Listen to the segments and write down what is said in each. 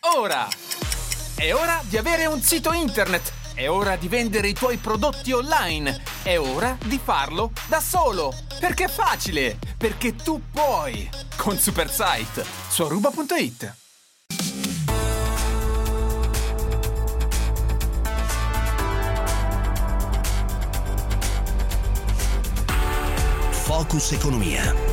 ora! È ora di avere un sito internet! È ora di vendere i tuoi prodotti online! È ora di farlo da solo! Perché è facile! Perché tu puoi! Con Supersite su Aruba.it. Focus Economia.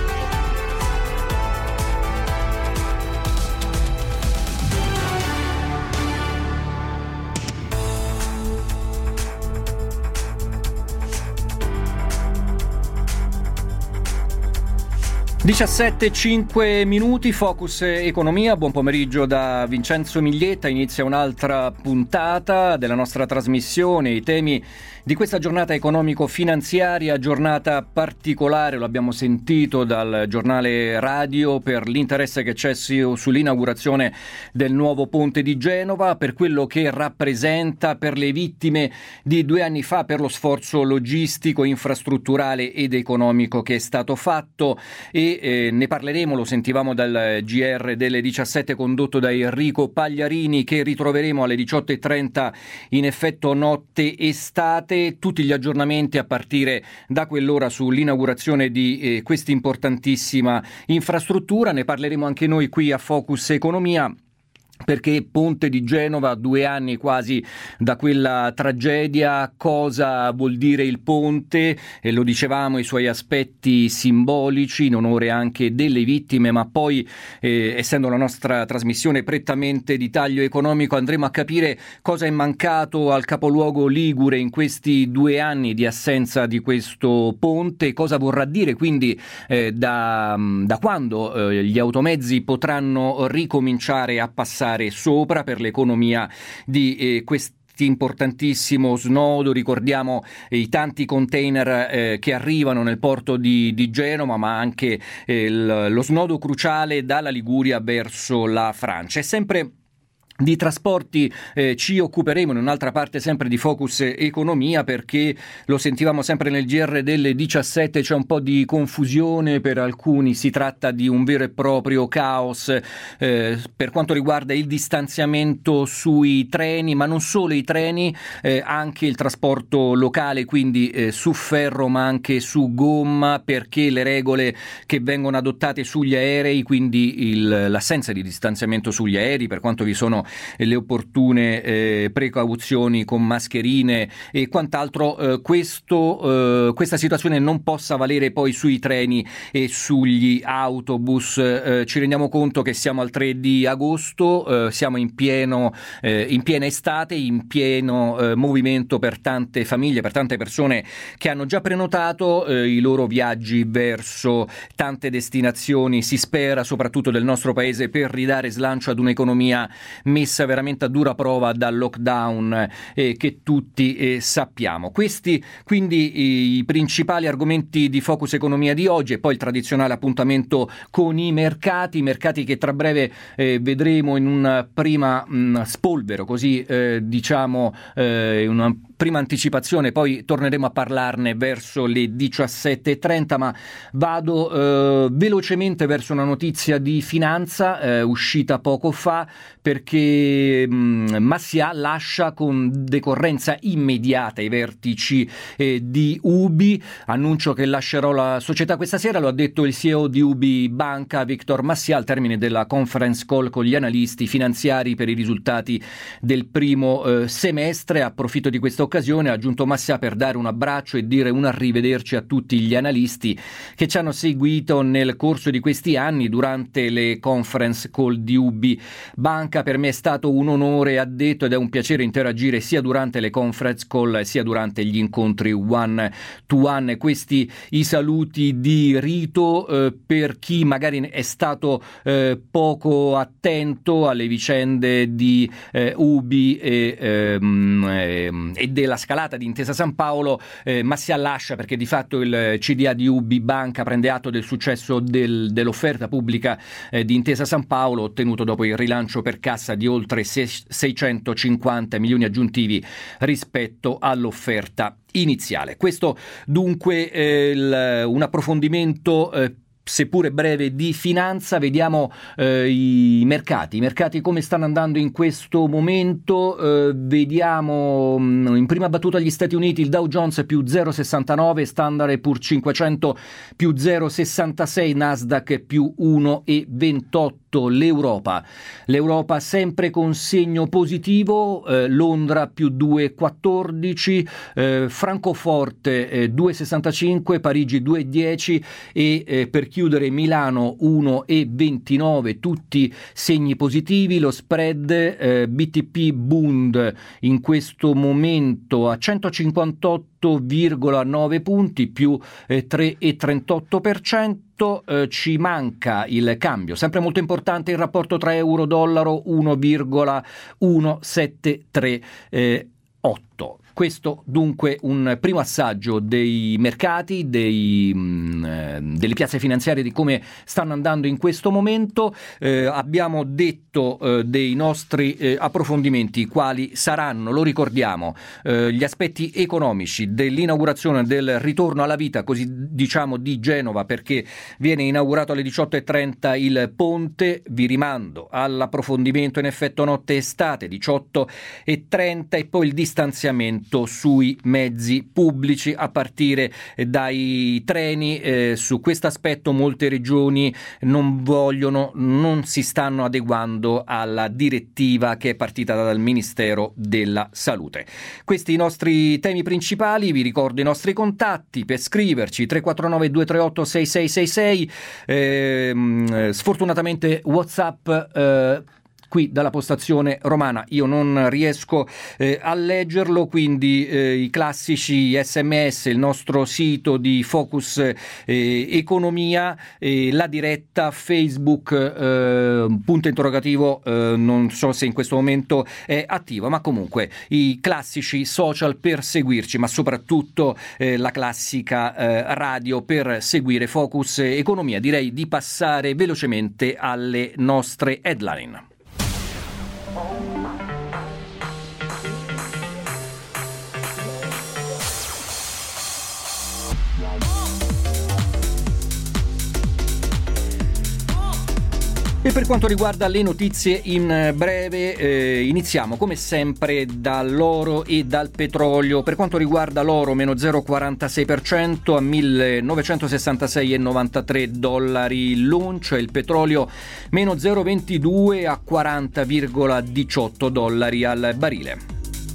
17:05 minuti, Focus Economia. Buon pomeriggio da Vincenzo Miglietta. Inizia un'altra puntata della nostra trasmissione. I temi di questa giornata economico-finanziaria, giornata particolare, lo abbiamo sentito dal giornale radio, per l'interesse che c'è sull'inaugurazione del nuovo ponte di Genova, per quello che rappresenta, per le vittime di 2 anni fa, per lo sforzo logistico, infrastrutturale ed economico che è stato fatto. E ne parleremo, lo sentivamo dal GR delle 17 condotto da Enrico Pagliarini, che ritroveremo alle 18:30 in effetto notte estate. Tutti gli aggiornamenti a partire da quell'ora sull'inaugurazione di questa importantissima infrastruttura. Ne parleremo anche noi qui a Focus Economia, perché Ponte di Genova, 2 anni quasi da quella tragedia. Cosa vuol dire il ponte? E lo dicevamo, i suoi aspetti simbolici in onore anche delle vittime, ma poi essendo la nostra trasmissione prettamente di taglio economico, andremo a capire cosa è mancato al capoluogo ligure in questi 2 anni di assenza di questo ponte, cosa vorrà dire quindi da quando gli automezzi potranno ricominciare a passare sopra per l'economia di questo importantissimo snodo. Ricordiamo i tanti container che arrivano nel porto di Genova, ma anche lo snodo cruciale dalla Liguria verso la Francia. È sempre di trasporti ci occuperemo in un'altra parte sempre di Focus Economia, perché lo sentivamo sempre nel GR delle 17, c'è un po' di confusione, per alcuni si tratta di un vero e proprio caos per quanto riguarda il distanziamento sui treni, ma non solo i treni, anche il trasporto locale, quindi su ferro ma anche su gomma, perché le regole che vengono adottate sugli aerei, quindi l'assenza di distanziamento sugli aerei, per quanto vi sono le opportune precauzioni con mascherine e quant'altro, questa situazione non possa valere poi sui treni e sugli autobus. Ci rendiamo conto che siamo al 3 di agosto, siamo in piena estate, in pieno movimento per tante famiglie, per tante persone che hanno già prenotato i loro viaggi verso tante destinazioni, si spera soprattutto del nostro paese, per ridare slancio ad un'economia messa veramente a dura prova dal lockdown che tutti sappiamo. Questi quindi i principali argomenti di Focus Economia di oggi, e poi il tradizionale appuntamento con i mercati che tra breve vedremo in un prima spolvero, così diciamo, una prima anticipazione, poi torneremo a parlarne verso le 17:30, ma vado velocemente verso una notizia di finanza uscita poco fa, perché Massià lascia con decorrenza immediata i vertici di UBI. Annuncio che lascerò la società questa sera, lo ha detto il CEO di UBI Banca, Victor Massià, al termine della conference call con gli analisti finanziari per i risultati del primo semestre. Approfitto di questa occasione, ha aggiunto Massià, per dare un abbraccio e dire un arrivederci a tutti gli analisti che ci hanno seguito nel corso di questi anni durante le conference call di UBI Banca. Per me è stato un onore, ha detto, ed è un piacere interagire sia durante le conference call sia durante gli incontri one to one. Questi i saluti di rito per chi magari è stato poco attento alle vicende di UBI e della scalata di Intesa San Paolo. Massià lascia perché di fatto il CDA di UBI Banca prende atto del successo dell'offerta pubblica di Intesa San Paolo, ottenuto dopo il rilancio per cassa di oltre 650 milioni aggiuntivi rispetto all'offerta iniziale. Questo dunque un approfondimento seppure breve, di finanza. Vediamo i mercati come stanno andando in questo momento. Vediamo in prima battuta gli Stati Uniti, il Dow Jones più 0,69, Standard & Poor's 500 più 0,66, Nasdaq più 1,28. L'Europa sempre con segno positivo, Londra più 2,14, Francoforte 2,65, Parigi 2,10 e per chiudere Milano 1,29, tutti segni positivi. Lo spread BTP Bund in questo momento a 158,9 punti più 3,38%. Ci manca il cambio, sempre molto importante il rapporto tra euro-dollaro, 1,173,8. Questo dunque un primo assaggio dei mercati, delle piazze finanziarie, di come stanno andando in questo momento. Abbiamo detto dei nostri approfondimenti quali saranno, lo ricordiamo, gli aspetti economici dell'inaugurazione del ritorno alla vita, così diciamo, di Genova, perché viene inaugurato alle 18:30 il ponte. Vi rimando all'approfondimento in effetto notte estate 18:30 e poi il distanziamento sui mezzi pubblici a partire dai treni. Su questo aspetto molte regioni non si stanno adeguando alla direttiva che è partita dal Ministero della Salute. Questi i nostri temi principali. Vi ricordo i nostri contatti per scriverci: 349 238 6666. Sfortunatamente WhatsApp qui dalla postazione romana io non riesco a leggerlo, quindi i classici SMS, il nostro sito di Focus Economia, la diretta Facebook punto interrogativo, non so se in questo momento è attivo, ma comunque i classici social per seguirci, ma soprattutto la classica radio per seguire Focus Economia. Direi di passare velocemente alle nostre headline. E per quanto riguarda le notizie in breve, iniziamo come sempre dall'oro e dal petrolio. Per quanto riguarda l'oro, meno 0,46% a $1.966,93 l'oncia, il petrolio meno 0,22 a $40,18 al barile.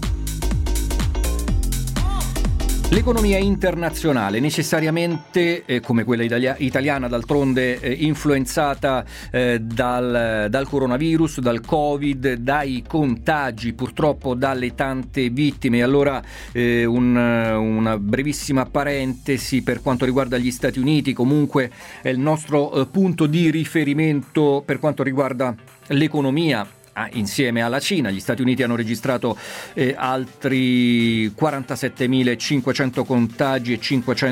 L'economia internazionale necessariamente, come quella italiana d'altronde, influenzata dal coronavirus, dal Covid, dai contagi, purtroppo dalle tante vittime. Allora una brevissima parentesi per quanto riguarda gli Stati Uniti. Comunque è il nostro punto di riferimento per quanto riguarda l'economia. Insieme alla Cina, gli Stati Uniti hanno registrato altri 47.500 contagi e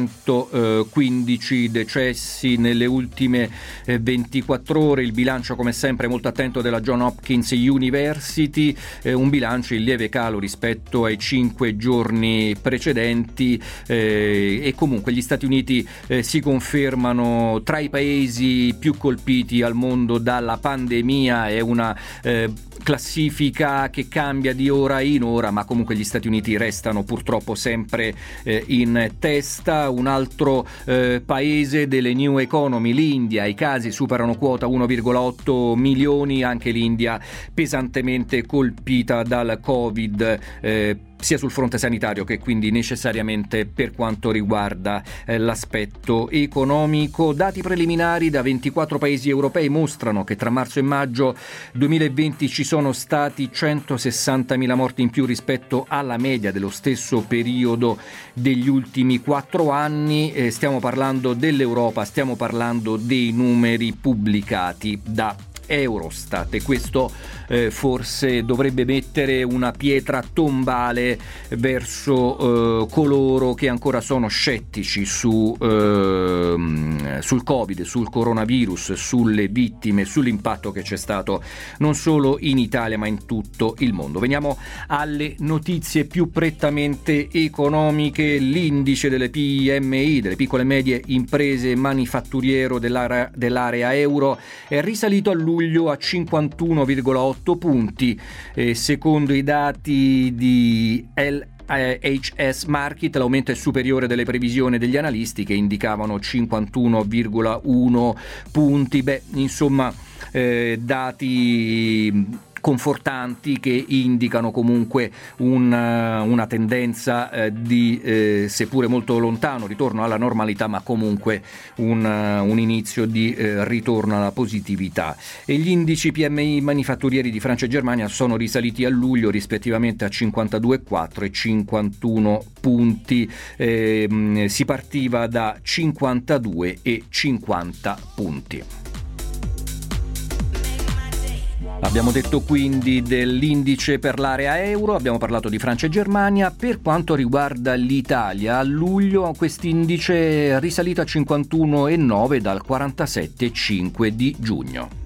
515 decessi nelle ultime 24 ore. Il bilancio, come sempre, molto attento della Johns Hopkins University, un bilancio in lieve calo rispetto ai 5 giorni precedenti, e comunque gli Stati Uniti si confermano tra i paesi più colpiti al mondo dalla pandemia. È una classifica che cambia di ora in ora, ma comunque gli Stati Uniti restano purtroppo sempre in testa. Un altro paese delle new economy, l'India, i casi superano quota 1,8 milioni, anche l'India pesantemente colpita dal Covid, sia sul fronte sanitario che quindi necessariamente per quanto riguarda l'aspetto economico. Dati preliminari da 24 paesi europei mostrano che tra marzo e maggio 2020 ci sono stati 160.000 morti in più rispetto alla media dello stesso periodo degli ultimi 4 anni. Stiamo parlando dell'Europa, stiamo parlando dei numeri pubblicati da Eurostat, e questo forse dovrebbe mettere una pietra tombale verso coloro che ancora sono scettici sul Covid, sul coronavirus, sulle vittime, sull'impatto che c'è stato non solo in Italia ma in tutto il mondo. Veniamo alle notizie più prettamente economiche. L'indice delle PMI, delle piccole e medie imprese manifatturiero dell'area euro, è risalito a luglio a 51,8 punti, secondo i dati di LHS Market. L'aumento è superiore delle previsioni degli analisti che indicavano 51,1 punti. Insomma, dati confortanti che indicano comunque una tendenza di seppure molto lontano ritorno alla normalità, ma comunque un inizio di ritorno alla positività. E gli indici PMI manifatturieri di Francia e Germania sono risaliti a luglio rispettivamente a 52,4 e 51 punti. Si partiva da 52 e 50 punti. Abbiamo detto quindi dell'indice per l'area euro, abbiamo parlato di Francia e Germania. Per quanto riguarda l'Italia, a luglio quest'indice è risalito a 51,9 dal 47,5 di giugno.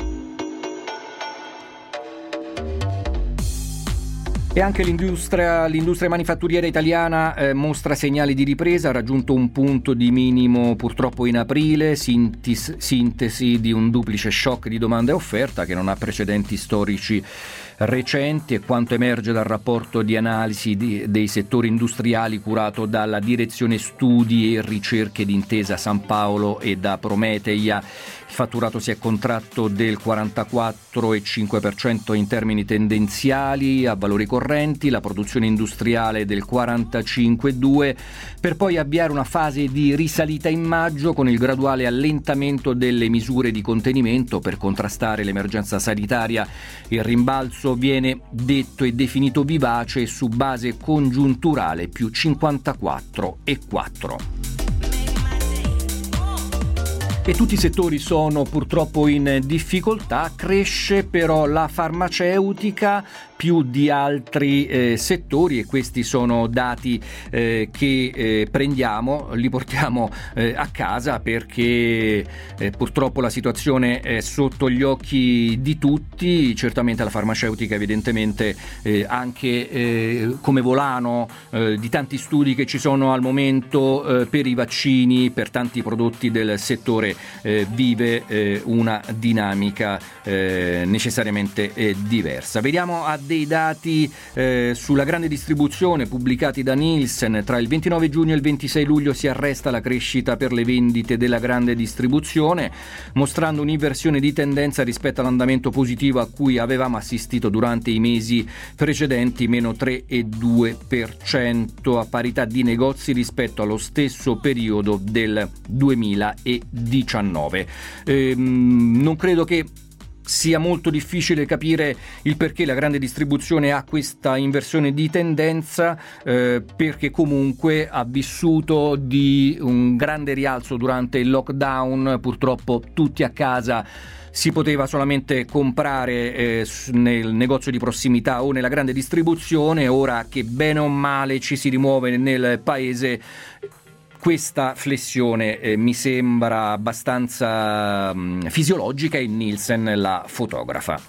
E anche l'industria manifatturiera italiana mostra segnali di ripresa, ha raggiunto un punto di minimo purtroppo in aprile, sintesi di un duplice shock di domanda e offerta che non ha precedenti storici recenti, e quanto emerge dal rapporto di analisi dei settori industriali curato dalla Direzione Studi e Ricerche d'Intesa San Paolo e da Prometeia. Il fatturato si è contratto del 44,5% in termini tendenziali a valori correnti, la produzione industriale del 45,2%, per poi avviare una fase di risalita in maggio con il graduale allentamento delle misure di contenimento per contrastare l'emergenza sanitaria. Il rimbalzo viene detto e definito vivace su base congiunturale più 54,4%. E tutti i settori sono purtroppo in difficoltà. Cresce però la farmaceutica più di altri settori, e questi sono dati che prendiamo, li portiamo a casa perché purtroppo la situazione è sotto gli occhi di tutti. Certamente la farmaceutica evidentemente anche come volano di tanti studi che ci sono al momento per i vaccini, per tanti prodotti del settore vive una dinamica necessariamente diversa. Vediamo a dei dati sulla grande distribuzione pubblicati da Nielsen. Tra il 29 giugno e il 26 luglio si arresta la crescita per le vendite della grande distribuzione, mostrando un'inversione di tendenza rispetto all'andamento positivo a cui avevamo assistito durante i mesi precedenti, meno 3,2% a parità di negozi rispetto allo stesso periodo del 2019. Non credo che sia molto difficile capire il perché la grande distribuzione ha questa inversione di tendenza, perché comunque ha vissuto di un grande rialzo durante il lockdown. Purtroppo tutti a casa, si poteva solamente comprare nel negozio di prossimità o nella grande distribuzione. Ora che bene o male ci si rimuove nel paese, questa flessione mi sembra abbastanza fisiologica, e Nielsen la fotografa.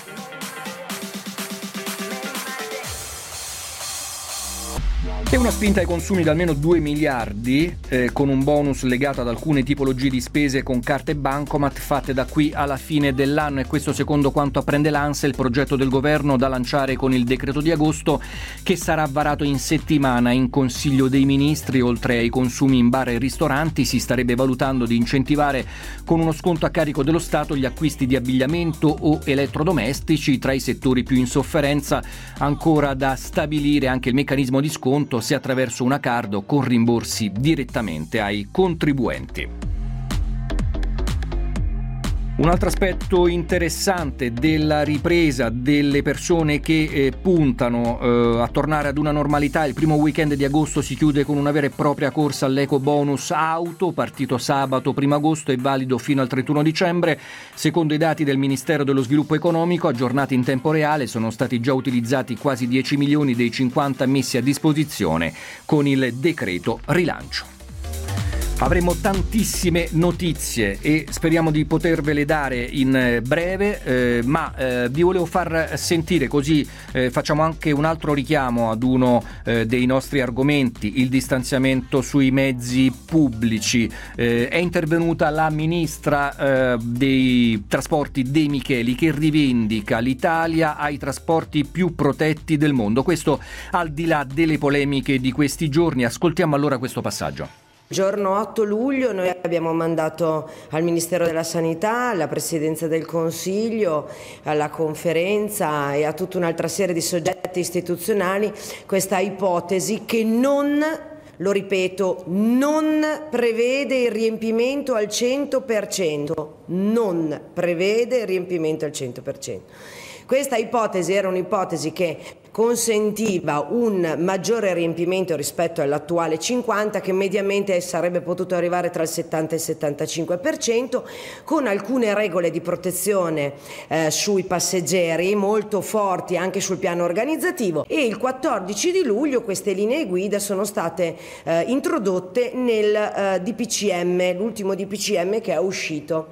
E una spinta ai consumi da almeno 2 miliardi, con un bonus legato ad alcune tipologie di spese con carte bancomat fatte da qui alla fine dell'anno, e questo secondo quanto apprende l'ANSA, il progetto del governo da lanciare con il decreto di agosto, che sarà varato in settimana in Consiglio dei Ministri. Oltre ai consumi in bar e ristoranti, si starebbe valutando di incentivare con uno sconto a carico dello Stato gli acquisti di abbigliamento o elettrodomestici. Tra i settori più in sofferenza, ancora da stabilire anche il meccanismo di sconto, se attraverso una card o con rimborsi direttamente ai contribuenti. Un altro aspetto interessante della ripresa delle persone che puntano a tornare ad una normalità: il primo weekend di agosto si chiude con una vera e propria corsa all'eco bonus auto, partito sabato 1 agosto e valido fino al 31 dicembre. Secondo i dati del Ministero dello Sviluppo Economico, aggiornati in tempo reale, sono stati già utilizzati quasi 10 milioni dei 50 messi a disposizione con il decreto rilancio. Avremo tantissime notizie e speriamo di potervele dare in breve, ma vi volevo far sentire, così facciamo anche un altro richiamo ad uno dei nostri argomenti: il distanziamento sui mezzi pubblici. È intervenuta la ministra dei trasporti De Micheli, che rivendica l'Italia ai trasporti più protetti del mondo. Questo al di là delle polemiche di questi giorni. Ascoltiamo allora questo passaggio. Giorno 8 luglio noi abbiamo mandato al Ministero della Sanità, alla Presidenza del Consiglio, alla Conferenza e a tutta un'altra serie di soggetti istituzionali questa ipotesi che non, lo ripeto, non prevede il riempimento al 100%, non prevede il riempimento al 100%. Questa ipotesi era un'ipotesi che consentiva un maggiore riempimento rispetto all'attuale 50%, che mediamente sarebbe potuto arrivare tra il 70 e il 75%, con alcune regole di protezione sui passeggeri molto forti anche sul piano organizzativo, e il 14 di luglio queste linee guida sono state introdotte nel DPCM, l'ultimo DPCM che è uscito.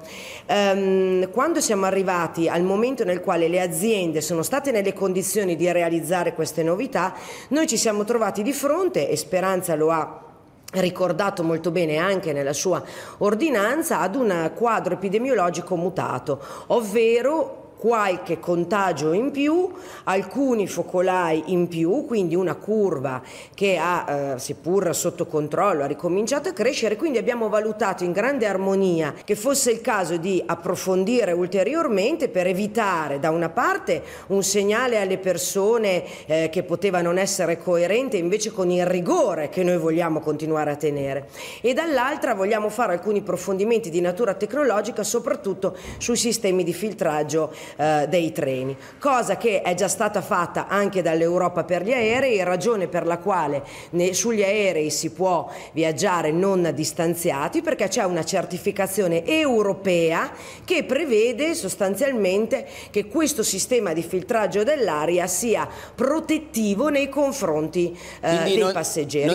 Quando siamo arrivati al momento nel quale le aziende sono state nelle condizioni di realizzare queste novità, noi ci siamo trovati di fronte, e Speranza lo ha ricordato molto bene anche nella sua ordinanza, ad un quadro epidemiologico mutato, ovvero qualche contagio in più, alcuni focolai in più, quindi una curva che ha, seppur sotto controllo, ha ricominciato a crescere. Quindi abbiamo valutato in grande armonia che fosse il caso di approfondire ulteriormente per evitare, da una parte, un segnale alle persone che poteva non essere coerente invece con il rigore che noi vogliamo continuare a tenere, e dall'altra vogliamo fare alcuni approfondimenti di natura tecnologica, soprattutto sui sistemi di filtraggio dei treni, cosa che è già stata fatta anche dall'Europa per gli aerei, ragione per la quale sugli aerei si può viaggiare non distanziati, perché c'è una certificazione europea che prevede sostanzialmente che questo sistema di filtraggio dell'aria sia protettivo nei confronti dei passeggeri.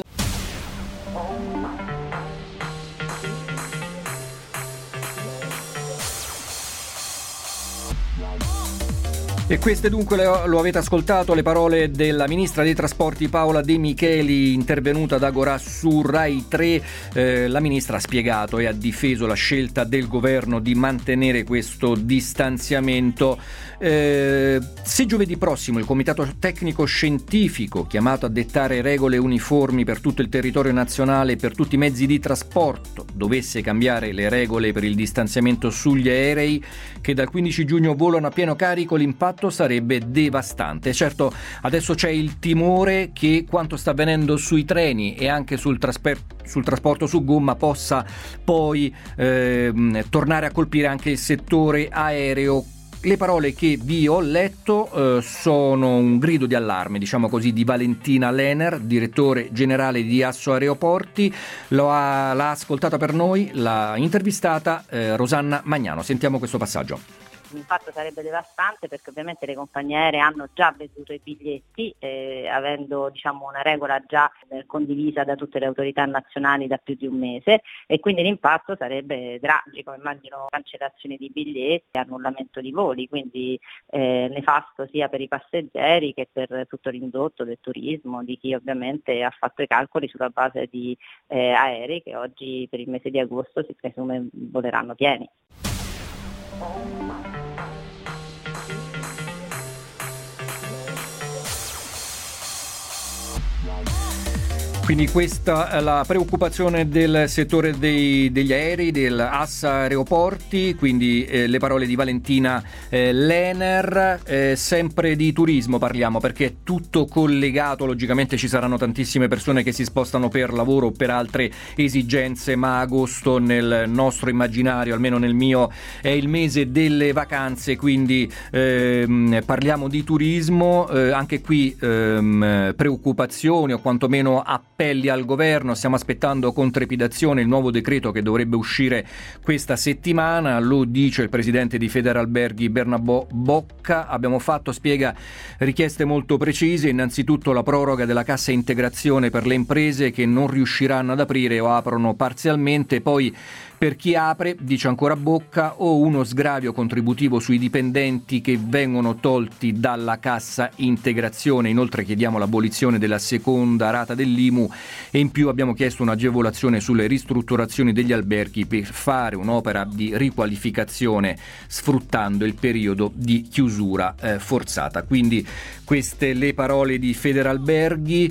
E queste dunque lo avete ascoltato, le parole della ministra dei trasporti Paola De Micheli, intervenuta ad Agorà su Rai 3. La ministra ha spiegato e ha difeso la scelta del governo di mantenere questo distanziamento. Se giovedì prossimo il Comitato Tecnico Scientifico, chiamato a dettare regole uniformi per tutto il territorio nazionale e per tutti i mezzi di trasporto, dovesse cambiare le regole per il distanziamento sugli aerei che dal 15 giugno volano a pieno carico, l'impatto sarebbe devastante. Certo, adesso c'è il timore che quanto sta avvenendo sui treni e anche sul trasporto su gomma possa poi tornare a colpire anche il settore aereo. Le parole che vi ho letto sono un grido di allarme, diciamo così, di Valentina Lehner, direttore generale di Asso Aeroporti. L'ha ascoltata per noi, l'ha intervistata Rosanna Magnano. Sentiamo questo passaggio. L'impatto sarebbe devastante, perché ovviamente le compagnie aeree hanno già venduto i biglietti, avendo una regola già condivisa da tutte le autorità nazionali da più di un mese, e quindi l'impatto sarebbe tragico. Immagino cancellazioni di biglietti, annullamento di voli, quindi nefasto sia per i passeggeri che per tutto l'indotto del turismo, di chi ovviamente ha fatto i calcoli sulla base di aerei che oggi per il mese di agosto si presume voleranno pieni. Quindi questa è la preoccupazione del settore degli aerei, del AS Aeroporti, quindi le parole di Valentina l'Ener. Sempre di turismo parliamo, perché è tutto collegato, logicamente ci saranno tantissime persone che si spostano per lavoro o per altre esigenze, ma agosto nel nostro immaginario, almeno nel mio, è il mese delle vacanze, quindi parliamo di turismo, anche qui preoccupazioni o quantomeno appelli al governo. Stiamo aspettando con trepidazione il nuovo decreto che dovrebbe uscire questa settimana, lo dice il presidente di Federalberghi Bernabò Bocca. Abbiamo fatto, spiega, richieste molto precise: innanzitutto la proroga della cassa integrazione per le imprese che non riusciranno ad aprire o aprono parzialmente, poi per chi apre, dice ancora Bocca, o uno sgravio contributivo sui dipendenti che vengono tolti dalla cassa integrazione. Inoltre chiediamo l'abolizione della seconda rata dell'IMU e in più abbiamo chiesto un'agevolazione sulle ristrutturazioni degli alberghi per fare un'opera di riqualificazione sfruttando il periodo di chiusura forzata. Quindi queste le parole di Federalberghi.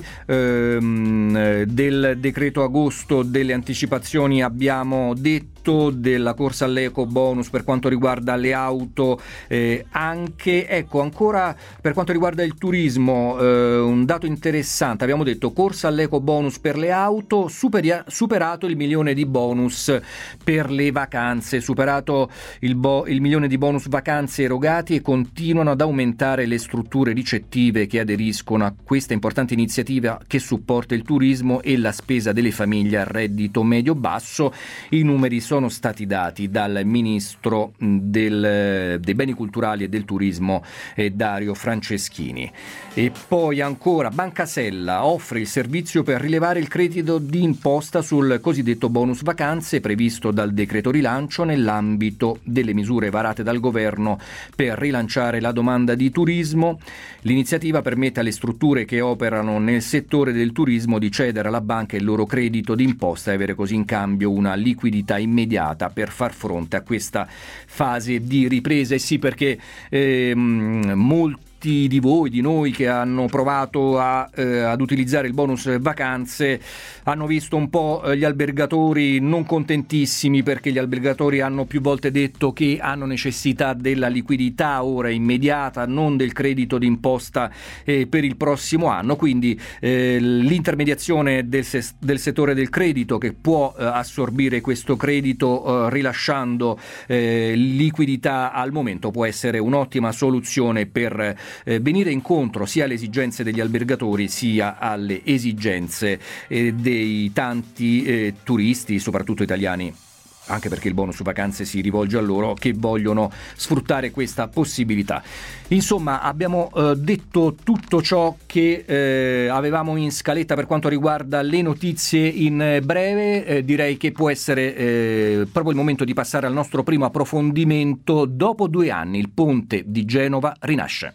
Del decreto agosto delle anticipazioni abbiamo detto, della corsa all'eco bonus per quanto riguarda le auto, anche, ecco, ancora per quanto riguarda il turismo, un dato interessante: abbiamo detto corsa all'eco bonus per le auto, superato il 1 milione di bonus per le vacanze, superato il 1 milione di bonus vacanze erogati, e continuano ad aumentare le strutture ricettive che aderiscono a questa importante iniziativa che supporta il turismo e la spesa delle famiglie a reddito medio-basso. I numeri sono stati dati dal ministro dei beni culturali e del turismo Dario Franceschini. E poi ancora Banca Sella offre il servizio per rilevare il credito di imposta sul cosiddetto bonus vacanze previsto dal decreto rilancio nell'ambito delle misure varate dal governo per rilanciare la domanda di turismo. L'iniziativa permette alle strutture che operano nel settore del turismo di cedere alla banca il loro credito d'imposta e avere così in cambio una liquidità immediata per far fronte a questa fase di ripresa. E sì, perché molti di voi, di noi che hanno provato ad utilizzare il bonus vacanze hanno visto un po' gli albergatori non contentissimi, perché gli albergatori hanno più volte detto che hanno necessità della liquidità ora immediata, non del credito d'imposta per il prossimo anno. Quindi l'intermediazione del settore del credito, che può assorbire questo credito rilasciando liquidità al momento, può essere un'ottima soluzione per venire incontro sia alle esigenze degli albergatori sia alle esigenze dei tanti turisti, soprattutto italiani, anche perché il bonus vacanze si rivolge a loro, che vogliono sfruttare questa possibilità. Insomma, abbiamo detto tutto ciò che avevamo in scaletta per quanto riguarda le notizie in breve. Direi che può essere proprio il momento di passare al nostro primo approfondimento. Dopo 2 anni il ponte di Genova rinasce.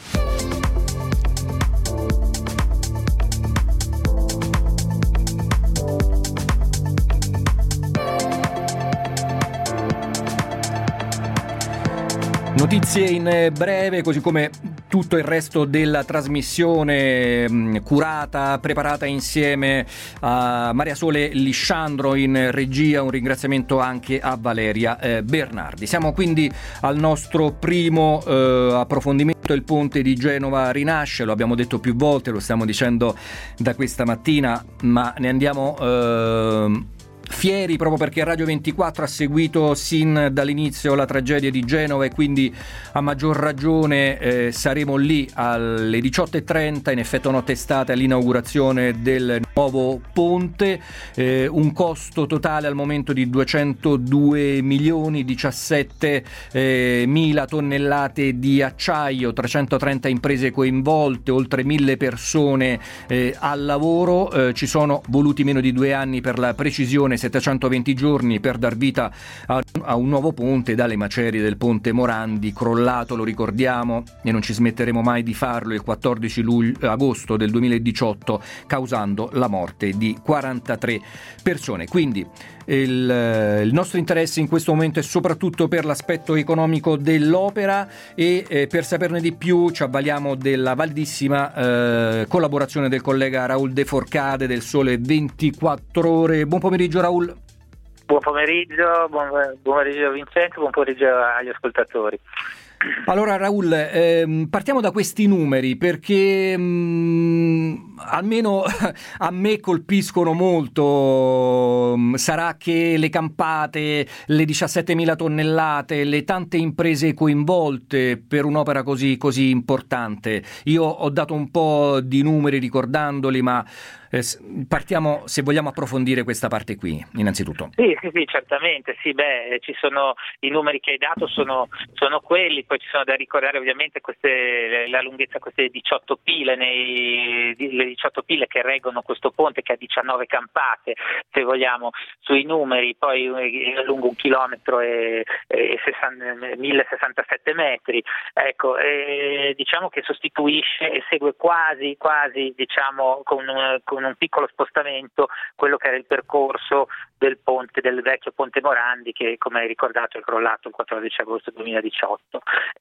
Notizie in breve, così come tutto il resto della trasmissione curata, preparata insieme a Maria Sole Lisciandro in regia. Un ringraziamento anche a Valeria Bernardi. Siamo quindi al nostro primo approfondimento. Il ponte di Genova rinasce, lo abbiamo detto più volte, lo stiamo dicendo da questa mattina, ma ne andiamo fieri proprio perché Radio 24 ha seguito sin dall'inizio la tragedia di Genova, e quindi a maggior ragione saremo lì alle 18:30 in effetto notte estate all'inaugurazione del nuovo ponte. Un costo totale al momento di 202 milioni, 17 mila tonnellate di acciaio, 330 imprese coinvolte, oltre 1000 persone al lavoro. Ci sono voluti meno di 2 anni, per la precisione 720 giorni, per dar vita a un nuovo ponte dalle macerie del ponte Morandi, crollato, lo ricordiamo, e non ci smetteremo mai di farlo, il 14 agosto del 2018, causando la morte di 43 persone. Quindi il nostro interesse in questo momento è soprattutto per l'aspetto economico dell'opera, e per saperne di più ci avvaliamo della valdissima collaborazione del collega Raul De Forcade del Sole 24 Ore. Buon pomeriggio Raul. Buon pomeriggio Vincenzo, buon pomeriggio agli ascoltatori. Allora Raul, partiamo da questi numeri perché almeno a me colpiscono molto. Sarà che le campate, le 17.000 tonnellate, le tante imprese coinvolte per un'opera così importante. Io ho dato un po' di numeri ricordandoli, ma partiamo, se vogliamo approfondire questa parte qui, innanzitutto. Sì, certamente, sì, ci sono i numeri che hai dato, sono quelli, poi ci sono da ricordare ovviamente la lunghezza, queste 18 pile, le 18 pile che reggono questo ponte che ha 19 campate, se vogliamo, sui numeri, poi è lungo 1 chilometro e 1067 metri, ecco, diciamo che sostituisce e segue quasi, diciamo, con un piccolo spostamento quello che era il percorso del ponte, del vecchio Ponte Morandi, che come hai ricordato è crollato il 14 agosto 2018.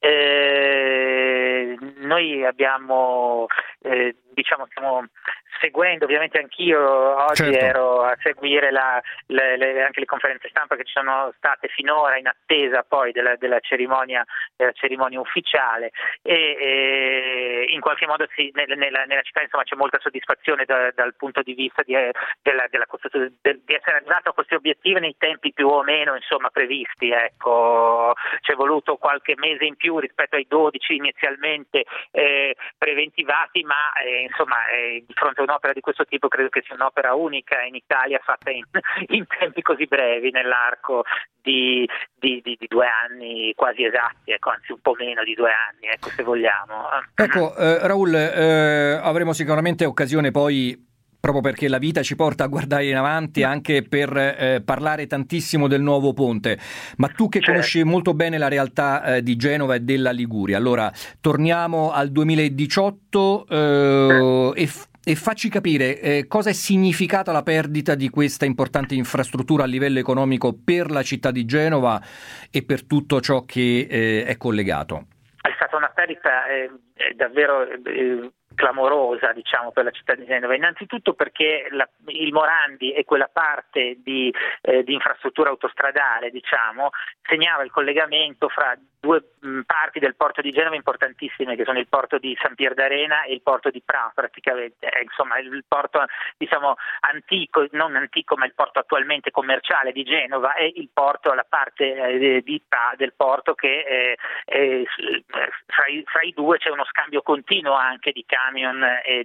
Noi abbiamo, stiamo seguendo, ovviamente anch'io oggi ero a seguire anche le conferenze stampa che ci sono state finora in attesa poi della cerimonia ufficiale, e in qualche modo nella città insomma c'è molta soddisfazione dal punto di vista di essere arrivato a questi obiettivi nei tempi più o meno insomma previsti, ecco. C'è voluto qualche mese in più rispetto ai 12 inizialmente preventivati, ma insomma di fronte a un'opera di questo tipo credo che sia un'opera unica in Italia, fatta in tempi così brevi, nell'arco di 2 anni quasi esatti, ecco, anzi un po' meno di 2 anni, ecco, se vogliamo. Ecco, Raul, avremo sicuramente occasione poi, proprio perché la vita ci porta a guardare in avanti, anche per parlare tantissimo del nuovo ponte, ma tu che conosci molto bene la realtà di Genova e della Liguria, allora torniamo al 2018 e facci capire cosa è significata la perdita di questa importante infrastruttura a livello economico per la città di Genova e per tutto ciò che è collegato. È stata una perdita davvero clamorosa, diciamo, per la città di Genova, innanzitutto perché il Morandi e quella parte di infrastruttura autostradale, diciamo, segnava il collegamento fra 2 parti del porto di Genova importantissime, che sono il porto di San Pier d'Arena e il porto di Pra, praticamente, insomma il porto, diciamo, antico, non antico ma il porto attualmente commerciale di Genova, e il porto, la parte di Pra del porto che fra i due c'è uno scambio continuo anche di camion e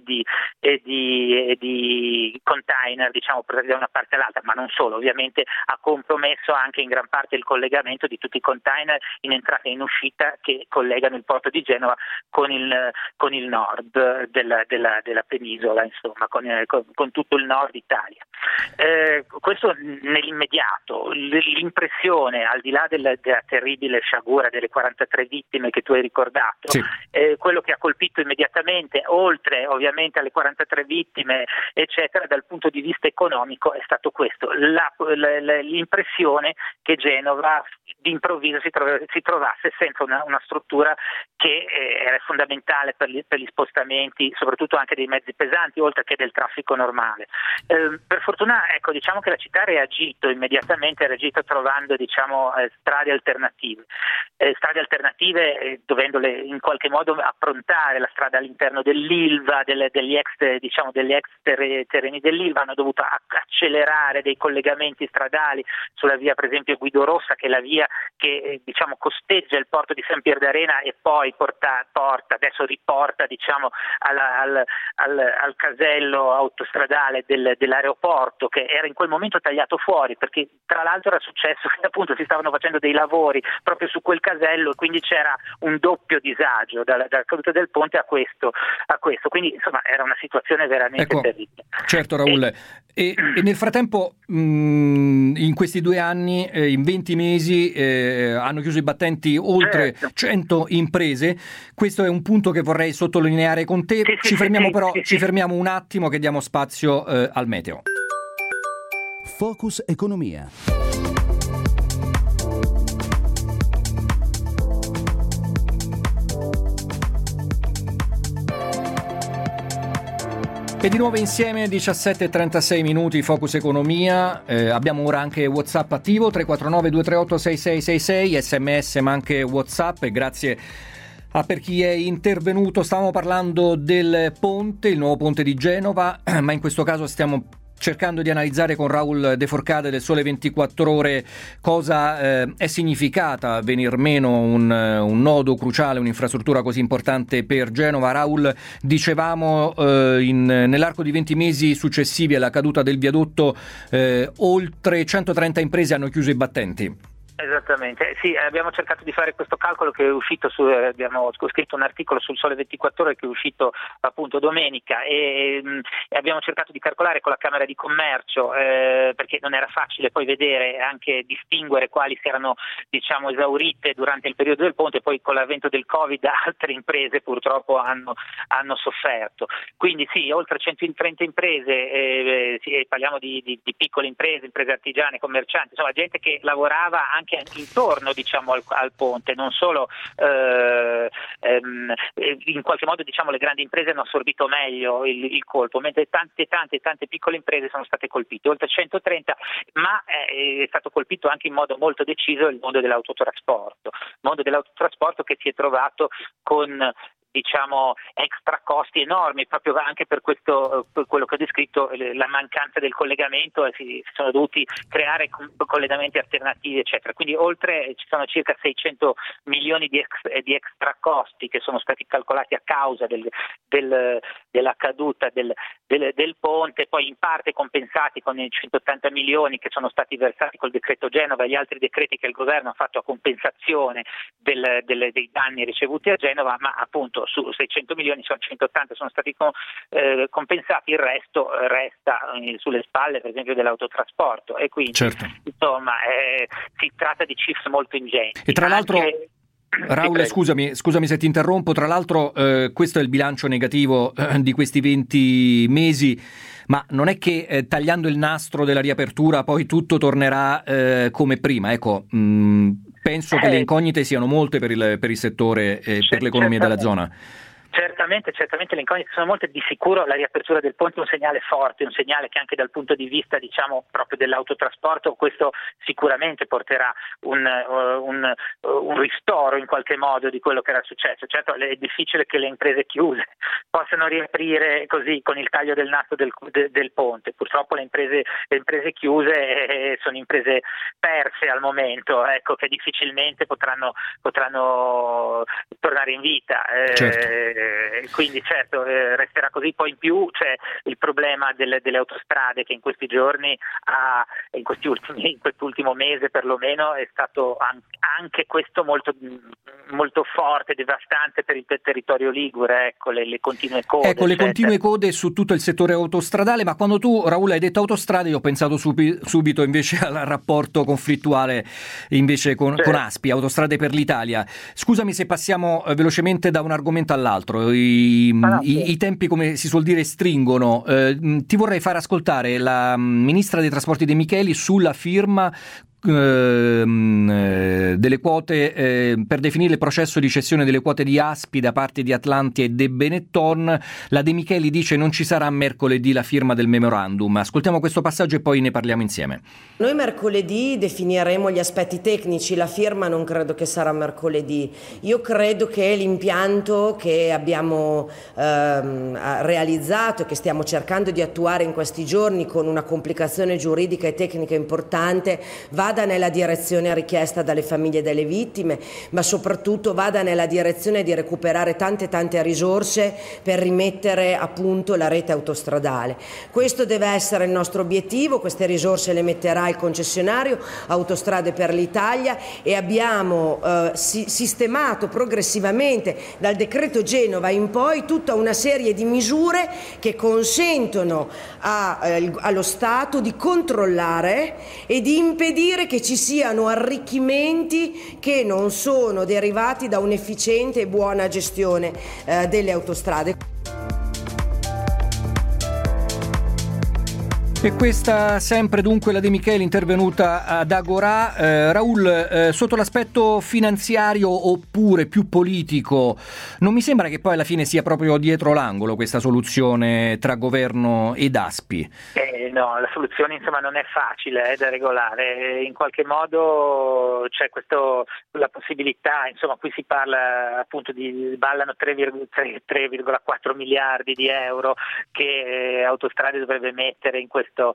di container, diciamo, da una parte all'altra, ma non solo, ovviamente ha compromesso anche in gran parte il collegamento di tutti i container in entrata e in uscita che collegano il porto di Genova con il nord della penisola, insomma, con tutto il nord Italia. Questo nell'immediato. L'impressione, al di là della terribile sciagura delle 43 vittime che tu hai ricordato, sì, quello che ha colpito immediatamente, oltre ovviamente alle 43 vittime eccetera, dal punto di vista economico è stato questo, l'impressione che Genova d'improvviso si trovasse senza una struttura che era fondamentale per gli spostamenti, soprattutto anche dei mezzi pesanti, oltre che del traffico normale. Per fortuna, ecco, diciamo che la città ha reagito immediatamente, trovando, diciamo, strade alternative, dovendole in qualche modo approntare la strada all'interno dell'Ilva, degli ex terreni dell'Ilva. Hanno dovuto accelerare dei collegamenti stradali sulla via, per esempio, Guido Rossa, che è la via che diciamo costeggia il porto di San Pier d'Arena e poi adesso riporta, diciamo, al casello autostradale dell'aeroporto, che era in quel momento tagliato fuori, perché tra l'altro era successo che appunto si stavano facendo dei lavori proprio su quel casello e quindi c'era un doppio disagio dalla caduta del ponte a questo, quindi insomma era una situazione veramente terribile. Certo, Raul, e nel frattempo in questi 2 anni, in 20 mesi hanno chiuso i battenti oltre 100 imprese. Questo è un punto che vorrei sottolineare con te. Ci fermiamo un attimo, che diamo spazio al meteo. Focus Economia. E di nuovo insieme 17:36 minuti, Focus Economia. Abbiamo ora anche WhatsApp attivo 349 238 6666, SMS ma anche WhatsApp, e grazie a per chi è intervenuto. Stavamo parlando del ponte, il nuovo ponte di Genova, ma in questo caso stiamo cercando di analizzare con Raul De Forcade del Sole 24 Ore cosa è significata venir meno un nodo cruciale, un'infrastruttura così importante per Genova. Raul, dicevamo nell'arco di 20 mesi successivi alla caduta del viadotto oltre 130 imprese hanno chiuso i battenti. Esattamente, sì, abbiamo cercato di fare questo calcolo che è uscito abbiamo scritto un articolo sul Sole 24 Ore che è uscito appunto domenica, e abbiamo cercato di calcolare con la Camera di Commercio, perché non era facile poi vedere, anche distinguere quali si erano esaurite durante il periodo del ponte. Poi con l'avvento del Covid altre imprese purtroppo hanno sofferto, quindi sì, oltre 130 imprese, parliamo di piccole imprese artigiane, commercianti, insomma gente che lavorava anche intorno al ponte, non solo in qualche modo le grandi imprese hanno assorbito meglio il colpo, mentre tante piccole imprese sono state colpite, oltre 130, ma è stato colpito anche in modo molto deciso il mondo dell'autotrasporto che si è trovato con extra costi enormi, proprio anche per quello che ho descritto, la mancanza del collegamento, si sono dovuti creare collegamenti alternativi, eccetera. Quindi ci sono circa 600 milioni di extra costi che sono stati calcolati a causa della caduta del ponte, poi in parte compensati con i 180 milioni che sono stati versati col decreto Genova e gli altri decreti che il governo ha fatto a compensazione dei danni ricevuti a Genova, ma appunto su 600 milioni sono 180 sono stati compensati, il resto resta sulle spalle per esempio dell'autotrasporto, e quindi insomma si tratta di cifre molto ingenti. E tra l'altro Raul, scusami se ti interrompo, tra l'altro questo è il bilancio negativo di questi 20 mesi, ma non è che tagliando il nastro della riapertura poi tutto tornerà come prima, ecco. Penso che le incognite siano molte per il settore e per l'economia della zona. Certamente le incognite sono molte. Di sicuro la riapertura del ponte è un segnale forte, un segnale che anche dal punto di vista proprio dell'autotrasporto questo sicuramente porterà un ristoro in qualche modo di quello che era successo. Certo è difficile che le imprese chiuse possano riaprire così con il taglio del nastro del ponte. Purtroppo le imprese chiuse sono imprese perse al momento, ecco, che difficilmente potranno tornare in vita. Quindi certo resterà così. Poi in più c'è il problema delle autostrade, che in questi giorni in quest'ultimo mese perlomeno è stato anche questo molto, molto forte, devastante per il territorio ligure, ecco, le continue code. Ecco, le continue code su tutto il settore autostradale, ma quando tu, Raul, hai detto autostrade, io ho pensato subito invece al rapporto conflittuale invece con ASPI, Autostrade per l'Italia. Scusami se passiamo velocemente da un argomento all'altro. I tempi, come si suol dire, stringono. Ti vorrei far ascoltare la ministra dei trasporti De Micheli sulla firma delle quote per definire il processo di cessione delle quote di ASPI da parte di Atlantia e De Benetton. La De Micheli dice non ci sarà mercoledì la firma del memorandum. Ascoltiamo questo passaggio e poi ne parliamo insieme. Noi mercoledì definiremo gli aspetti tecnici, la firma non credo che sarà mercoledì. Io credo che l'impianto che abbiamo realizzato e che stiamo cercando di attuare in questi giorni con una complicazione giuridica e tecnica importante vada nella direzione richiesta dalle famiglie delle vittime, ma soprattutto vada nella direzione di recuperare tante risorse per rimettere a punto la rete autostradale. Questo deve essere il nostro obiettivo, queste risorse le metterà il concessionario Autostrade per l'Italia, e abbiamo sistemato progressivamente dal decreto Genova in poi tutta una serie di misure che consentono allo Stato di controllare e di impedire che ci siano arricchimenti che non sono derivati da un'efficiente e buona gestione delle autostrade. E questa sempre dunque la De Micheli intervenuta ad Agorà. Raul, sotto l'aspetto finanziario oppure più politico, non mi sembra che poi alla fine sia proprio dietro l'angolo questa soluzione tra governo ed ASPI. No, la soluzione insomma non è facile da regolare, in qualche modo c'è la possibilità, insomma qui si parla appunto ballano 3,4 miliardi di euro che Autostrade dovrebbe mettere in questa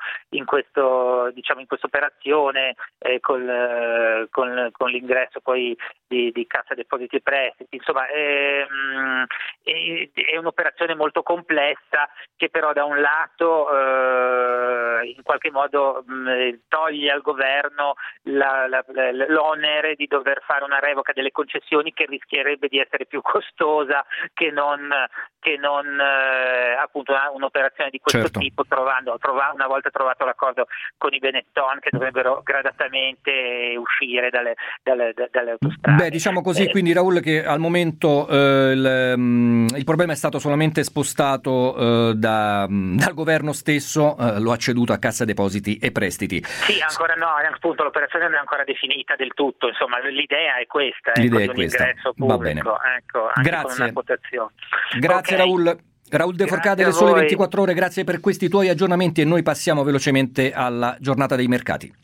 operazione con l'ingresso poi di Cassa Depositi e Prestiti, insomma è un'operazione molto complessa che però da un lato in qualche modo toglie al governo l'onere di dover fare una revoca delle concessioni che rischierebbe di essere più costosa che non appunto un'operazione di questo tipo, una volta trovato l'accordo con i Benetton che dovrebbero gradatamente uscire dalle autostrade. Diciamo così, quindi Raul, che al momento il problema è stato solamente spostato dal governo stesso, lo ha ceduto a Cassa Depositi e Prestiti. Sì, ancora no, appunto l'operazione non è ancora definita del tutto, insomma l'idea è questa, l'idea è un ingresso pubblico, va bene. Ecco, anche grazie. con una quotazione. Grazie, okay. Raul De Forcade del Sole 24 Ore, grazie per questi tuoi aggiornamenti e noi passiamo velocemente alla giornata dei mercati.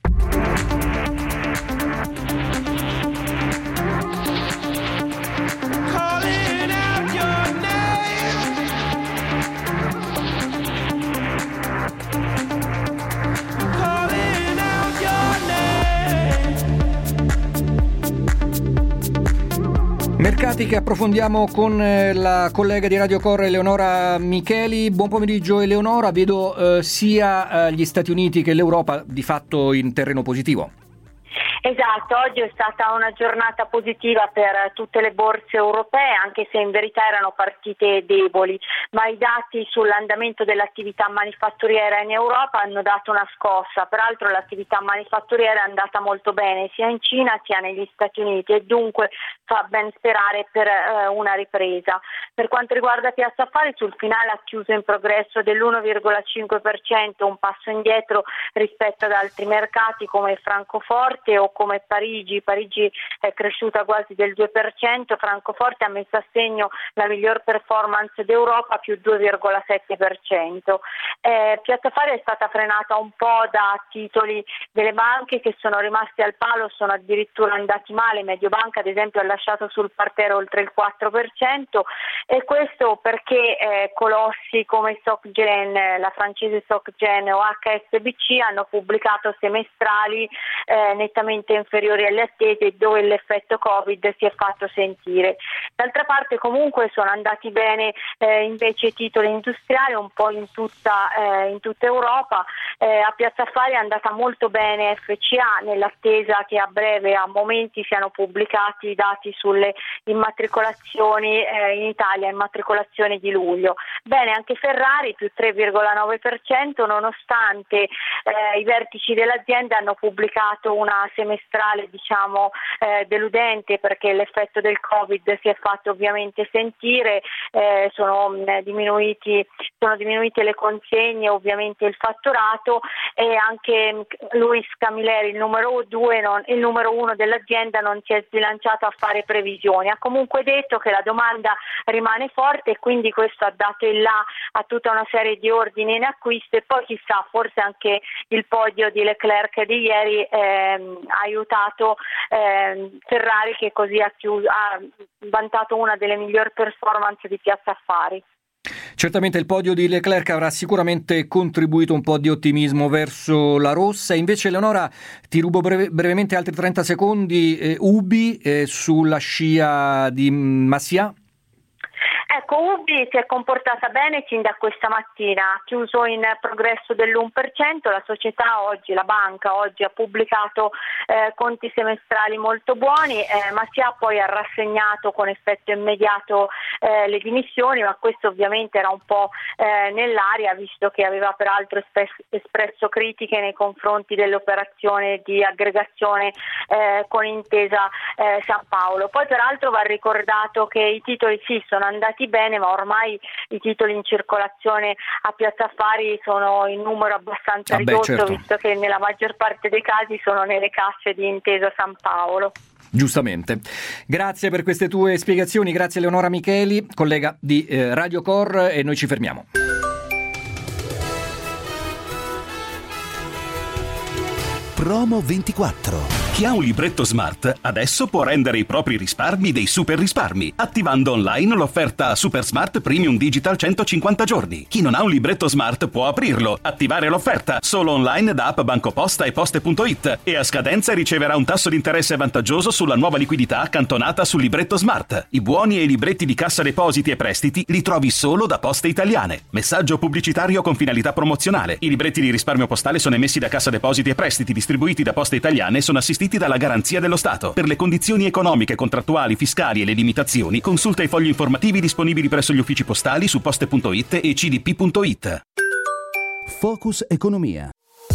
Mercati che approfondiamo con la collega di Radio Core Eleonora Micheli. Buon pomeriggio Eleonora, vedo sia gli Stati Uniti che l'Europa di fatto in terreno positivo. Esatto, oggi è stata una giornata positiva per tutte le borse europee, anche se in verità erano partite deboli, ma i dati sull'andamento dell'attività manifatturiera in Europa hanno dato una scossa. Peraltro l'attività manifatturiera è andata molto bene sia in Cina sia negli Stati Uniti e dunque fa ben sperare per una ripresa. Per quanto riguarda Piazza Affari, sul finale ha chiuso in progresso dell'1,5%, un passo indietro rispetto ad altri mercati come Francoforte o come Parigi è cresciuta quasi del 2%, Francoforte ha messo a segno la miglior performance d'Europa più 2,7%. Piazza Affari è stata frenata un po' da titoli delle banche che sono rimasti al palo, sono addirittura andati male. Mediobanca ad esempio ha lasciato sul parterre oltre il 4% e questo perché colossi come SocGen, la francese SocGen o HSBC hanno pubblicato semestrali nettamente inferiori alle attese, dove l'effetto Covid si è fatto sentire. D'altra parte comunque sono andati bene invece i titoli industriali un po' in tutta Europa. A Piazza Affari è andata molto bene FCA nell'attesa che a breve a momenti siano pubblicati i dati sulle immatricolazioni in Italia, immatricolazioni di luglio. Bene anche Ferrari più 3,9% nonostante i vertici dell'azienda hanno pubblicato una semestrale deludente perché l'effetto del Covid si è fatto ovviamente sentire, sono diminuite le consegne, ovviamente il fatturato e anche Luis Camilleri, il numero 1 dell'azienda, non si è sbilanciato a fare previsioni. Ha comunque detto che la domanda rimane forte e quindi questo ha dato il là a tutta una serie di ordini in acquisto e poi chissà, forse anche il podio di Leclerc di ieri ha aiutato Ferrari che così ha vantato una delle migliori performance di Piazza Affari. Certamente il podio di Leclerc avrà sicuramente contribuito un po' di ottimismo verso la rossa. Invece Eleonora ti rubo brevemente altri 30 secondi, Ubi sulla scia di Massià. Ecco, Ubi si è comportata bene sin da questa mattina, ha chiuso in progresso dell'1%, la società oggi, la banca oggi ha pubblicato conti semestrali molto buoni, Massià poi ha rassegnato con effetto immediato le dimissioni, ma questo ovviamente era un po' nell'aria, visto che aveva peraltro espresso critiche nei confronti dell'operazione di aggregazione con Intesa San Paolo. Poi peraltro va ricordato che i titoli sì sono andati bene, ma ormai i titoli in circolazione a Piazza Affari sono in numero abbastanza ridotto, certo. Visto che nella maggior parte dei casi sono nelle casse di Intesa San Paolo. Giustamente. Grazie per queste tue spiegazioni, grazie Eleonora Micheli, collega di Radio Cor, e noi ci fermiamo. Promo 24. Chi ha un libretto Smart adesso può rendere i propri risparmi dei super risparmi, attivando online l'offerta Super Smart Premium Digital 150 giorni. Chi non ha un libretto Smart può aprirlo, attivare l'offerta solo online da app BancoPosta e Poste.it, e a scadenza riceverà un tasso di interesse vantaggioso sulla nuova liquidità accantonata sul libretto Smart. I buoni e i libretti di Cassa Depositi e Prestiti li trovi solo da Poste Italiane. Messaggio pubblicitario con finalità promozionale. I libretti di risparmio postale sono emessi da Cassa Depositi e Prestiti, distribuiti da Poste Italiane e sono assistiti dalla garanzia dello Stato. Per le condizioni economiche, contrattuali, fiscali e le limitazioni, consulta i fogli informativi disponibili presso gli uffici postali su poste.it e cdp.it. Focus Economia.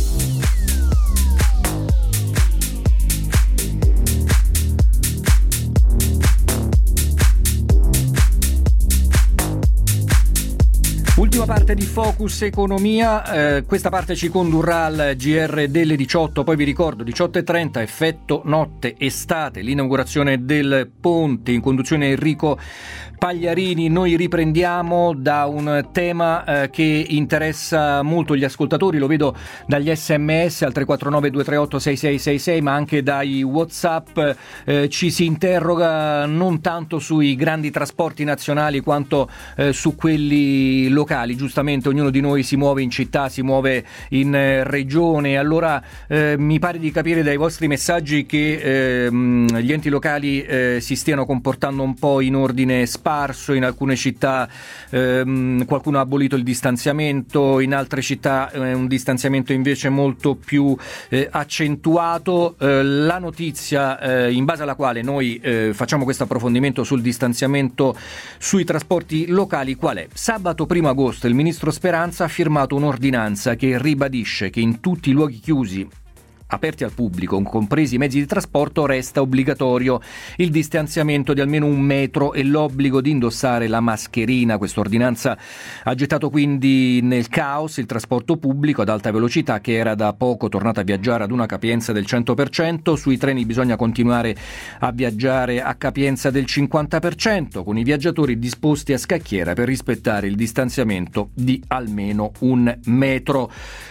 Ultima parte di Focus Economia, questa parte ci condurrà al GR delle 18, poi vi ricordo 18:30, effetto notte estate, l'inaugurazione del ponte, in conduzione Enrico Pagliarini. Noi riprendiamo da un tema che interessa molto gli ascoltatori, lo vedo dagli SMS al 349 238 6666, ma anche dai WhatsApp. Ci si interroga non tanto sui grandi trasporti nazionali quanto su quelli locali. Giustamente ognuno di noi si muove in città, si muove in regione, allora mi pare di capire dai vostri messaggi che gli enti locali si stiano comportando un po' in ordine sparso. In alcune città qualcuno ha abolito il distanziamento, in altre città un distanziamento invece molto più accentuato. La notizia in base alla quale noi facciamo questo approfondimento sul distanziamento sui trasporti locali qual è? Sabato 1 agosto il ministro Speranza ha firmato un'ordinanza che ribadisce che in tutti i luoghi chiusi aperti al pubblico, compresi i mezzi di trasporto, resta obbligatorio il distanziamento di almeno 1 metro e l'obbligo di indossare la mascherina. Questa ordinanza ha gettato quindi nel caos il trasporto pubblico ad alta velocità, che era da poco tornato a viaggiare ad una capienza del 100%. Sui treni bisogna continuare a viaggiare a capienza del 50%, con i viaggiatori disposti a scacchiera per rispettare il distanziamento di almeno 1 metro.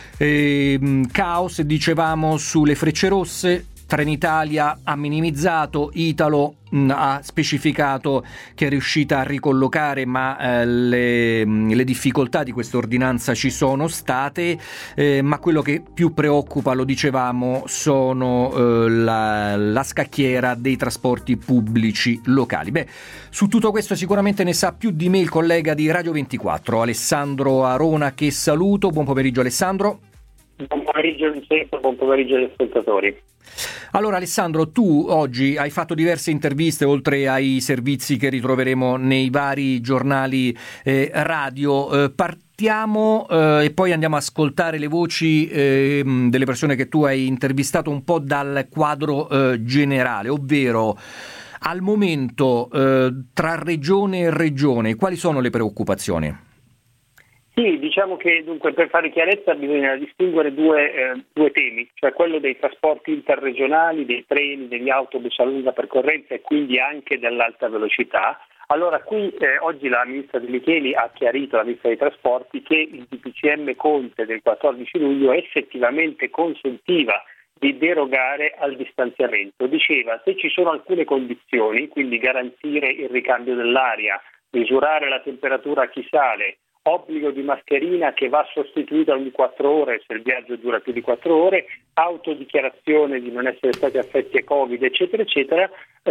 Caos, dicevamo, sulle frecce rosse. Trenitalia ha minimizzato, Italo ha specificato che è riuscita a ricollocare, ma le difficoltà di questa ordinanza ci sono state, ma quello che più preoccupa, lo dicevamo, sono la scacchiera dei trasporti pubblici locali. Su tutto questo sicuramente ne sa più di me il collega di Radio 24, Alessandro Arona, che saluto. Buon pomeriggio Alessandro. Buon pomeriggio Vincenzo, buon pomeriggio agli ascoltatori. Allora Alessandro, tu oggi hai fatto diverse interviste, oltre ai servizi che ritroveremo nei vari giornali radio. Partiamo e poi andiamo a ascoltare le voci delle persone che tu hai intervistato, un po' dal quadro generale, ovvero al momento tra regione e regione quali sono le preoccupazioni? Sì, diciamo che dunque per fare chiarezza bisogna distinguere due temi, cioè quello dei trasporti interregionali, dei treni, degli autobus a lunga percorrenza e quindi anche dell'alta velocità. Allora qui oggi la ministra De Micheli ha chiarito, la ministra dei trasporti, che il DPCM Conte del 14 luglio effettivamente consentiva di derogare al distanziamento. Diceva, se ci sono alcune condizioni, quindi garantire il ricambio dell'aria, misurare la temperatura a chi sale, obbligo di mascherina che va sostituita ogni 4 ore se il viaggio dura più di 4 ore, autodichiarazione di non essere stati affetti a Covid, eccetera, eccetera,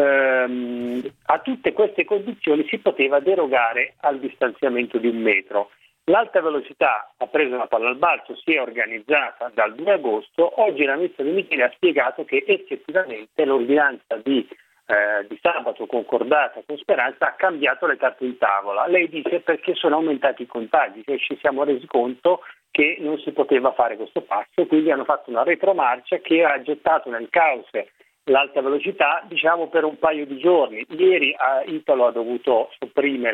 a tutte queste condizioni si poteva derogare al distanziamento di 1 metro. L'alta velocità ha preso una palla al balzo, si è organizzata dal 2 agosto, oggi la ministra De Micheli ha spiegato che effettivamente l'ordinanza di sabato concordata con Speranza ha cambiato le carte in tavola. Lei dice perché sono aumentati i contagi, cioè ci siamo resi conto che non si poteva fare questo passo, quindi hanno fatto una retromarcia che ha gettato nel caos l'alta velocità, diciamo, per un paio di giorni. Ieri Italo ha dovuto sopprimere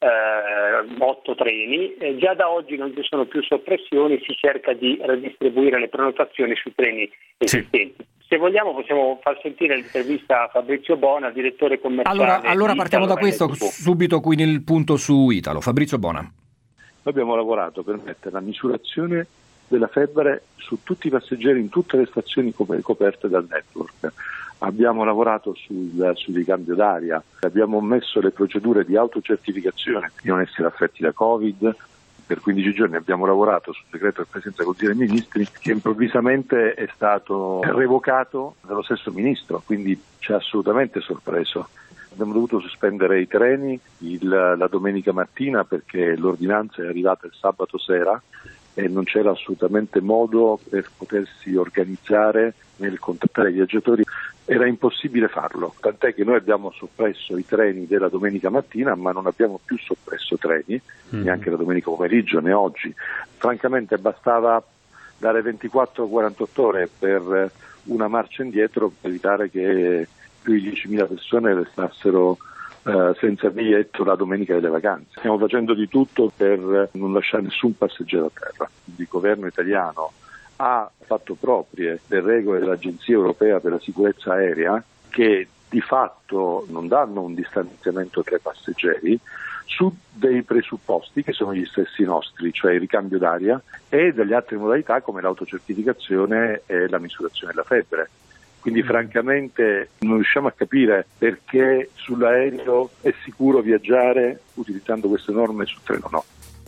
8 treni. Già da oggi non ci sono più soppressioni, si cerca di redistribuire le prenotazioni sui treni esistenti. Sì. Se vogliamo possiamo far sentire l'intervista a Fabrizio Bona, direttore commerciale. Allora partiamo da questo, subito qui nel punto su Italo. Fabrizio Bona. Noi abbiamo lavorato per mettere la misurazione della febbre su tutti i passeggeri in tutte le stazioni coperte dal network. Abbiamo lavorato sul ricambio d'aria, abbiamo messo le procedure di autocertificazione di non essere affetti da Covid. Per 15 giorni abbiamo lavorato sul decreto del Presidente del Consiglio dei Ministri, che improvvisamente è stato revocato dallo stesso Ministro, quindi ci ha assolutamente sorpreso. Abbiamo dovuto sospendere i treni la domenica mattina perché l'ordinanza è arrivata il sabato sera e non c'era assolutamente modo per potersi organizzare nel contattare i viaggiatori. Era impossibile farlo, tant'è che noi abbiamo soppresso i treni della domenica mattina, ma non abbiamo più soppresso treni, neanche la domenica pomeriggio né oggi. Francamente bastava dare 24-48 ore per una marcia indietro per evitare che più di 10.000 persone restassero senza biglietto la domenica delle vacanze. Stiamo facendo di tutto per non lasciare nessun passeggero a terra. Il governo italiano ha fatto proprie le regole dell'Agenzia Europea per la Sicurezza Aerea, che di fatto non danno un distanziamento tra i passeggeri su dei presupposti che sono gli stessi nostri, cioè il ricambio d'aria e delle altre modalità come l'autocertificazione e la misurazione della febbre. Quindi francamente non riusciamo a capire perché sull'aereo è sicuro viaggiare utilizzando queste norme, sul treno no.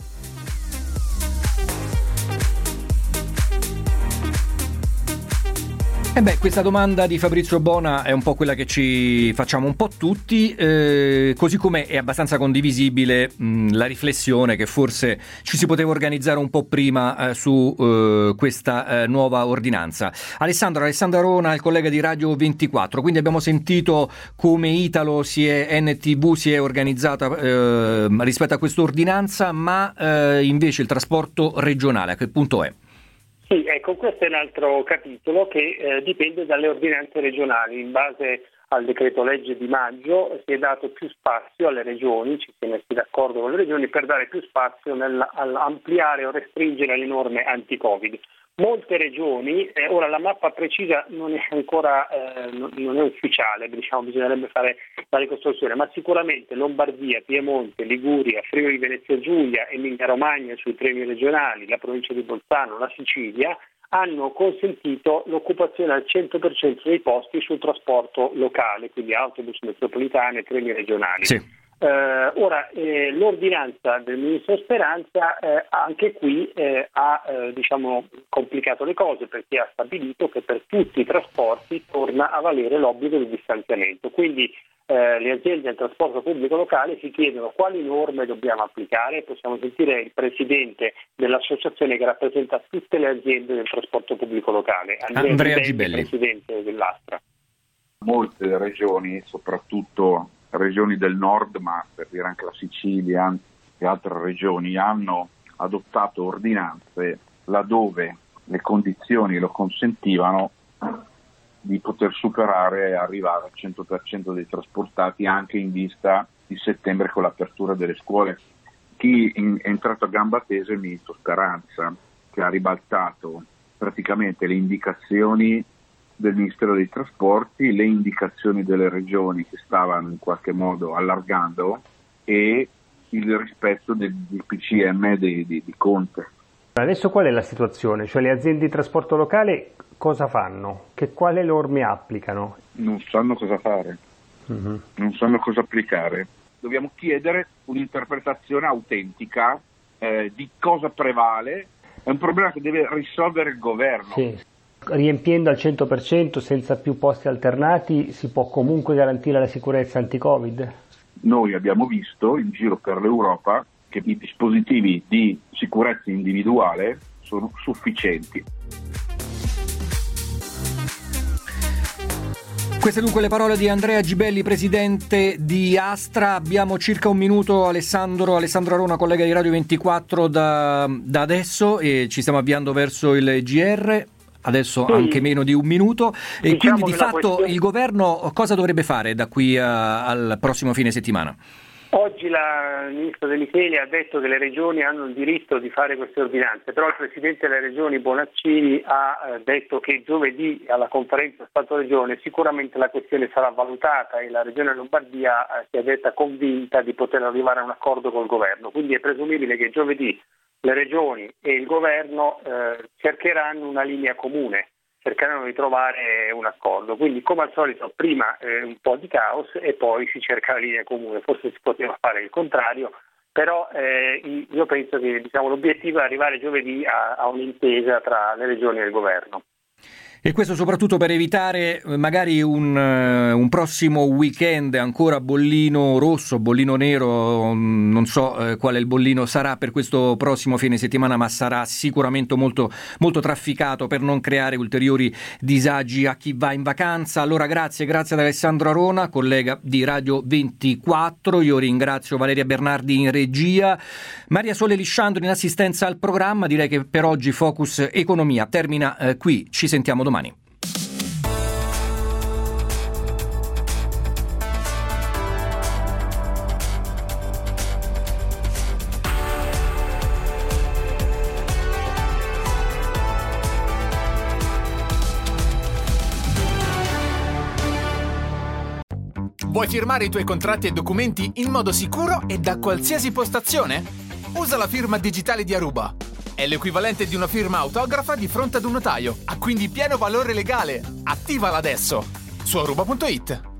Questa domanda di Fabrizio Bona è un po' quella che ci facciamo un po' tutti, così come è abbastanza condivisibile la riflessione che forse ci si poteva organizzare un po' prima su questa nuova ordinanza. Alessandro Arona, il collega di Radio 24, quindi abbiamo sentito come NTV si è organizzata rispetto a questa ordinanza, ma invece il trasporto regionale a che punto è? Sì, ecco, questo è un altro capitolo che dipende dalle ordinanze regionali. In base al decreto legge di maggio si è dato più spazio alle regioni, ci si è messi d'accordo con le regioni per dare più spazio nell'ampliare o restringere le norme anti-Covid. Molte regioni, ora la mappa precisa non è ancora non è ufficiale, bisognerebbe fare la ricostruzione, ma sicuramente Lombardia, Piemonte, Liguria, Friuli Venezia Giulia, Emilia Romagna sui treni regionali, la provincia di Bolzano, la Sicilia hanno consentito l'occupazione al 100% dei posti sul trasporto locale, quindi autobus, metropolitane, treni regionali. Sì. Ora l'ordinanza del ministro Speranza anche qui ha complicato le cose, perché ha stabilito che per tutti i trasporti torna a valere l'obbligo di distanziamento. Quindi le aziende del trasporto pubblico locale si chiedono quali norme dobbiamo applicare. Possiamo sentire il presidente dell'associazione che rappresenta tutte le aziende del trasporto pubblico locale, Andrea Gibelli, presidente dell'Astra. Molte regioni, soprattutto regioni del nord, ma per dire anche la Sicilia e altre regioni, hanno adottato ordinanze laddove le condizioni lo consentivano di poter superare e arrivare al 100% dei trasportati anche in vista di settembre con l'apertura delle scuole. Chi è entrato a gamba tesa è il ministro Speranza, che ha ribaltato praticamente le indicazioni del Ministero dei Trasporti, le indicazioni delle regioni che stavano in qualche modo allargando e il rispetto del PCM di Conte. Adesso qual è la situazione? Cioè le aziende di trasporto locale cosa fanno? Quale norme applicano? Non sanno cosa fare, non sanno cosa applicare. Dobbiamo chiedere un'interpretazione autentica di cosa prevale. È un problema che deve risolvere il governo. Sì. Riempiendo al 100% senza più posti alternati si può comunque garantire la sicurezza anti-Covid? Noi abbiamo visto in giro per l'Europa che i dispositivi di sicurezza individuale sono sufficienti. Queste dunque le parole di Andrea Gibelli, presidente di Astra. Abbiamo circa un minuto, Alessandro Arona, collega di Radio 24 da adesso, e ci stiamo avviando verso il GR. Adesso anche meno di un minuto, e quindi di fatto il governo cosa dovrebbe fare da qui al prossimo fine settimana? Oggi il ministro De Micheli ha detto che le regioni hanno il diritto di fare queste ordinanze, però il presidente delle regioni Bonaccini ha detto che giovedì alla conferenza Stato-Regione sicuramente la questione sarà valutata e la regione Lombardia si è detta convinta di poter arrivare a un accordo col governo, quindi è presumibile che giovedì le regioni e il governo cercheranno una linea comune, cercheranno di trovare un accordo. Quindi come al solito prima un po' di caos e poi si cerca la linea comune, forse si poteva fare il contrario, però io penso che l'obiettivo è arrivare giovedì a un'intesa tra le regioni e il governo. E questo soprattutto per evitare magari un prossimo weekend ancora bollino rosso, bollino nero, non so quale il bollino sarà per questo prossimo fine settimana, ma sarà sicuramente molto, molto trafficato per non creare ulteriori disagi a chi va in vacanza. Allora grazie ad Alessandro Arona, collega di Radio 24, io ringrazio Valeria Bernardi in regia, Maria Sole Lisciandro in assistenza al programma. Direi che per oggi Focus Economia termina qui, ci sentiamo domani. Vuoi firmare i tuoi contratti e documenti in modo sicuro e da qualsiasi postazione? Usa la firma digitale di Aruba. È l'equivalente di una firma autografa di fronte ad un notaio. Ha quindi pieno valore legale. Attivala adesso su aruba.it.